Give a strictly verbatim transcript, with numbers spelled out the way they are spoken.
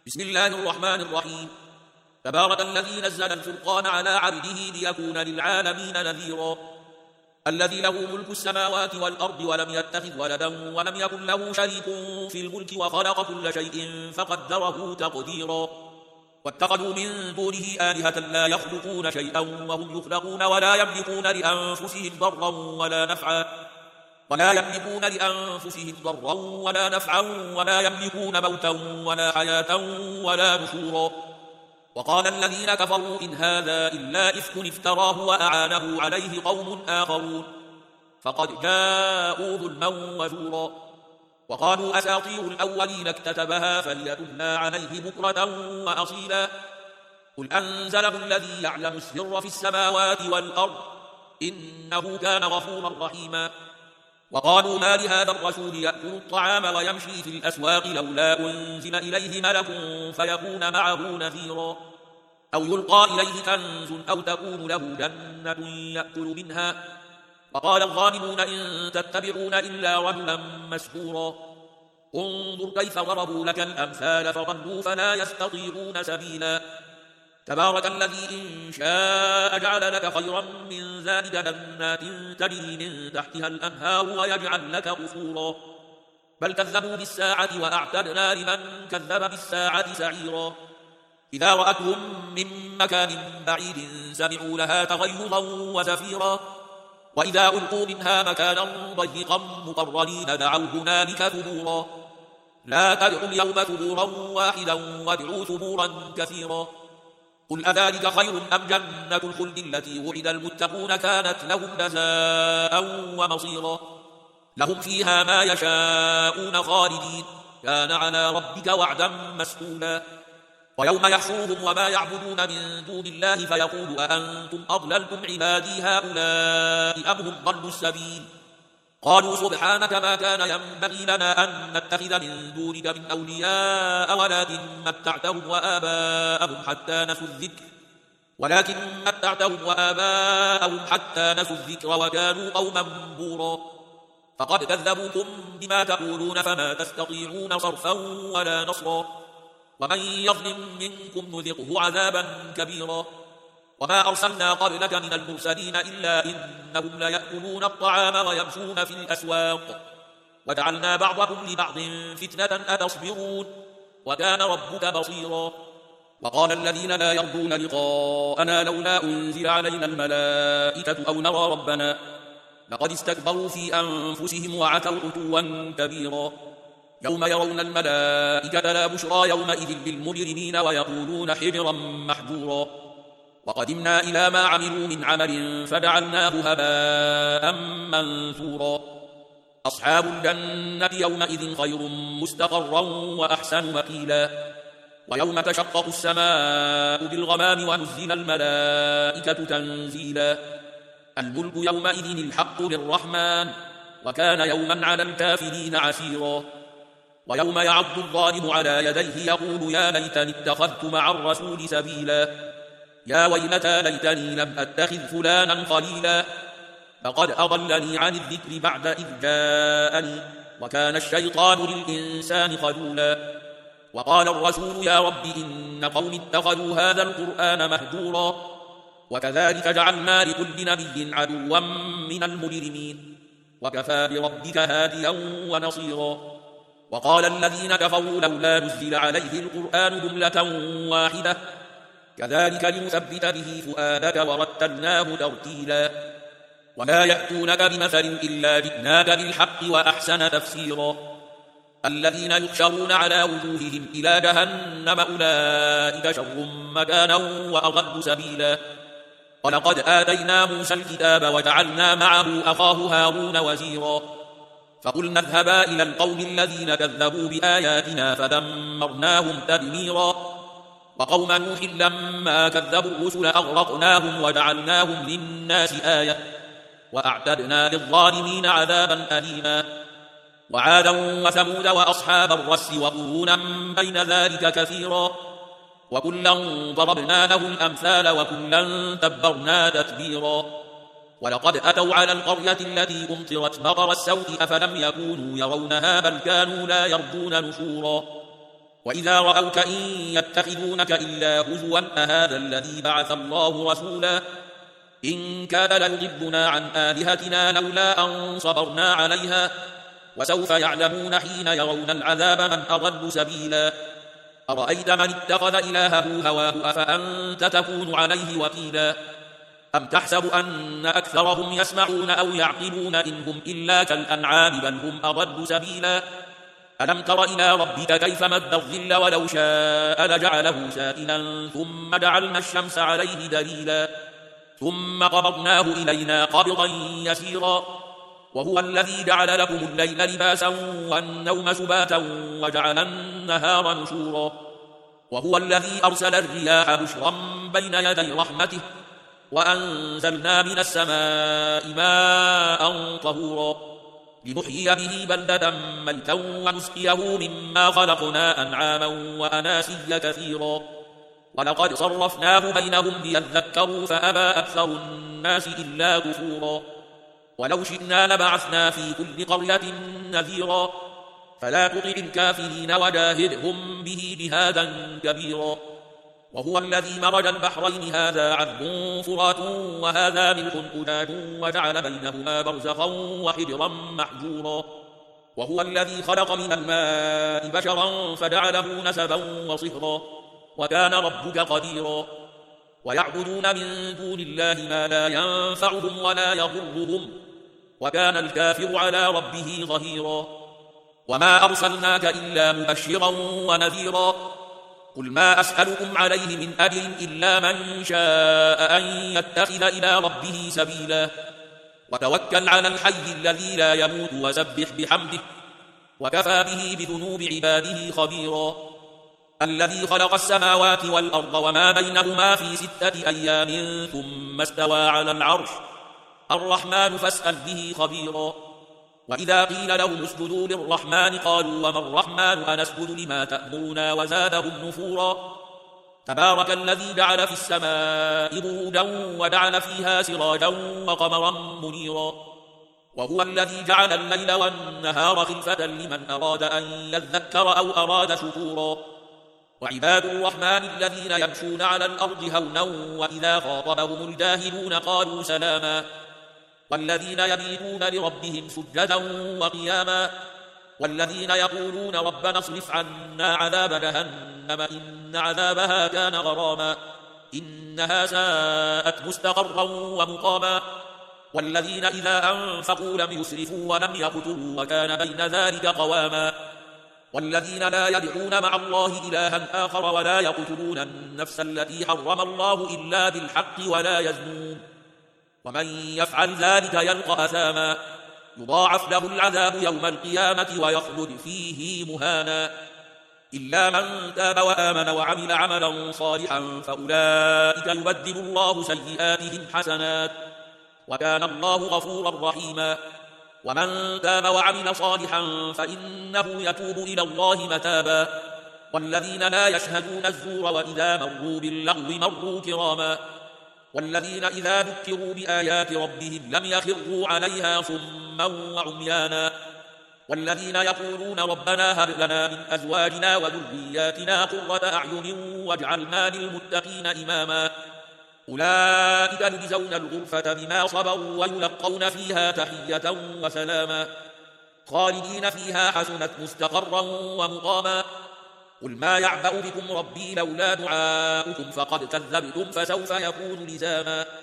بسم الله الرحمن الرحيم. تبارك الذي نزل الفرقان على عبده ليكون للعالمين نذيرا. الذي له ملك السماوات والأرض ولم يتخذ ولدا ولم يكن له شريك في الملك وخلق كل شيء فقدره تقديرا. واتخذوا من دونه آلهة لا يخلقون شيئا وهم يخلقون ولا يملكون لأنفسهم ضرا ولا نفعا ولا يملكون لأنفسهم ضرا ولا نفعا ولا يملكون موتا ولا حياة ولا نشورا. وقال الذين كفروا إن هذا إلا إفك افتراه وأعانه عليه قوم آخرون فقد جاءوا ظلما وزورا. وقالوا أساطير الأولين اكتتبها فليتملى عليه بكرة وأصيلا. قل أنزله الذي يعلم السر في السماوات والأرض إنه كان غفورا رحيما. وقالوا ما لهذا الرسول يأكل الطعام ويمشي في الأسواق لولا أنزل إليه ملك فيكون معه نذيرا أو يلقى إليه كنز أو تكون له جنة يأكل منها. وقال الظالمون إن تتبعون إلا رجلا مسحورا. انظر كيف ضربوا لك الأمثال فضلوا فلا يستطيعون سبيلا. تبارك الذي إن شاء جعل لك خيرا من ذلك جنات تجري من تحتها الأنهار ويجعل لك قصورا. بل كذبوا بالساعة وأعتدنا لمن كذب بالساعة سعيرا. إذا رأتهم من مكان بعيد سمعوا لها تغيظا وزفيرا. وإذا ألقوا منها مكانا ضيقا مقرنين دعوا هنالك ثبورا. لا تدعوا اليوم ثبورا واحدا وادعوا ثبورا كثيرا. قل أذلك خير أم جنة الخلد التي وعد المتقون كانت لهم جزاء ومصيرا. لهم فيها ما يشاءون خالدين كان على ربك وعدا مسئولا. ويوم يحشرهم وما يعبدون من دون الله فيقول أأنتم أضللتم عبادي هؤلاء أم هم ضلوا السبيل. قالوا سبحانك ما كان ينبغي لنا أن نتخذ من دونك من أولياء ولكن متعتهم وآباءهم حتى نسوا الذكر ولكن متعتهم وآباءهم حتى نسوا الذكر وكانوا قوما بورا. فقد كذبوكم بما تقولون فما تستطيعون صرفا ولا نصرا. ومن يظلم منكم نذقه عذابا كبيرا. وما أرسلنا قبلك من المرسلين إلا إنهم ليأكلون الطعام ويمشون في الأسواق وجعلنا بعضكم لبعض فتنة أتصبرون وكان ربك بصيرا. وقال الذين لا يرجون لقاءنا لولا أنزل علينا الملائكة أو نرى ربنا لقد استكبروا في أنفسهم وعتوا عتوا كبيرا. يوم يرون الملائكة لا بشرى يومئذ للمجرمين ويقولون حجرا محجورا. وقدمنا إلى ما عملوا من عمل فجعلناه هباء منثورا. أصحاب الجنة يومئذ خير مستقرا وأحسن مقيلا. ويوم تشقق السماء بالغمام ونزل الملائكة تنزيلا. الملك يومئذ الحق للرحمن وكان يوما على الكافرين عسيرا. ويوم يعض الظالم على يديه يقول يا ليتني اتخذت مع الرسول سبيلا. يا ويلتى ليتني لم أتخذ فلانا خليلا فقد أضلني عن الذكر بعد إذ جاءني وكان الشيطان للإنسان خذولا. وقال الرسول يا رب إن قوم اتخذوا هذا القرآن مهجورا. وكذلك جعلنا لكل نبي عدوا من المجرمين وكفى بربك هاديا ونصيرا. وقال الذين كفروا لولا نزل عليه القرآن جملة واحدة كذلك لنثبت به فؤادك ورتلناه ترتيلا. ولا يأتونك بمثل إلا جئناك بالحق وأحسن تفسيرا. الذين يحشرون على وجوههم إلى جهنم أولئك شر مكانا وأضل سبيلا. ولقد آتينا موسى الكتاب وجعلنا معه أخاه هارون وزيرا. فقلنا اذهبا إلى القوم الذين كذبوا بآياتنا فدمرناهم تدميرا. وقوم نوح لما كذبوا الرسل أغرقناهم وجعلناهم للناس آية وأعتدنا للظالمين عذابا أليما. وعادا وثمود وأصحاب الرس وقرونا بين ذلك كثيرا. وكلا ضربنا له الأمثال وكلا تبرنا تتبيرا. ولقد أتوا على القرية التي أمطرت مطر السوء أفلم يكونوا يرونها بل كانوا لا يرجون نشورا. وإذا رأوك إن يتخذونك إلا هزوا أهذا الذي بعث الله رسولا إن كان ليضلنا عن آلهتنا لولا أن صبرنا عليها وسوف يعلمون حين يرون العذاب من أضل سبيلا أرأيت من اتخذ إلهه هواه أفأنت تكون عليه وكيلا أم تحسب أن أكثرهم يسمعون أو يعقلون إن هم إلا كالأنعام بل هم أضل سبيلا ألم تر إلى ربك كيف مد الظل ولو شاء لجعله ساكنا ثم جعلنا الشمس عليه دليلا ثم قبضناه إلينا قبضا يسيرا وهو الذي جعل لكم الليل لباسا والنوم سباتا وجعل النهار نشورا وهو الذي أرسل الرياح بشرا بين يدي رحمته وأنزلنا من السماء ماء طهورا لنحيي به بلدة ميتا ونسقيه مما خلقنا أنعاما وأناسيا كثيرا ولقد صرفناه بينهم ليذكروا فأبى أكثر الناس إلا كفورا ولو شئنا لبعثنا في كل قرية نذيرا فلا تطع الكافرين وجاهدهم به جهادا كبيرا وهو الذي مرج البحرين هذا عذب فرات وهذا ملح أجاج وجعل بينهما برزخا وحجرا محجورا وهو الذي خلق من الماء بشرا فجعله نسبا وصهرا وكان ربك قديرا ويعبدون من دون الله ما لا ينفعهم ولا يضرهم وكان الكافر على ربه ظهيرا وما أرسلناك إلا مبشرا ونذيرا قل ما أسألكم عليه من أجر إلا من شاء أن يتخذ إلى ربه سبيلا وتوكل على الحي الذي لا يموت وسبح بحمده وكفى به بذنوب عباده خبيرا الذي خلق السماوات والأرض وما بينهما في ستة أيام ثم استوى على العرش الرحمن فاسأل به خبيرا وإذا قيل لهم اسجدوا للرحمن قالوا وما الرحمن أنسجد لما تأمرنا وزادهم نفورا تبارك الذي جعل في السماء بروجا وجعل فيها سراجا وقمرا منيرا وهو الذي جعل الليل والنهار خلفة لمن أراد أن يذكر أو أراد شكورا وعباد الرحمن الذين يمشون على الأرض هونا وإذا خاطبهم الجاهلون قالوا سلاما والذين يبيتون لربهم سجدا وقياما والذين يقولون ربنا اصرف عنا عذاب جهنم إن عذابها كان غراما إنها ساءت مستقرا ومقاما والذين إذا أنفقوا لم يسرفوا ولم يقتروا وكان بين ذلك قواما والذين لا يدعون مع الله إلها آخر ولا يقتلون النفس التي حرم الله إلا بالحق ولا يزنون ومن يفعل ذلك يلقى أثاما يضاعف له العذاب يوم القيامة ويخلد فيه مهانا إلا من تاب وآمن وعمل عملا صالحا فأولئك يبدل الله سيئاتهم حسنات وكان الله غفورا رحيما ومن تاب وعمل صالحا فإنه يتوب إلى الله متابا والذين لا يشهدون الزور وإذا مروا باللغو مروا كراما والذين إذا ذكروا بآيات ربهم لم يخروا عليها صما وعميانا والذين يقولون ربنا هب لنا من أزواجنا وذرياتنا قرة أعين واجعلنا للمتقين إماما أولئك يجزون الغرفة بما صبروا ويلقون فيها تحية وسلاما خالدين فيها حسنت مستقرا ومقاما قل ما يعبأ بكم ربي لولا دعاؤكم فقد كذبتم فسوف يكون لزاما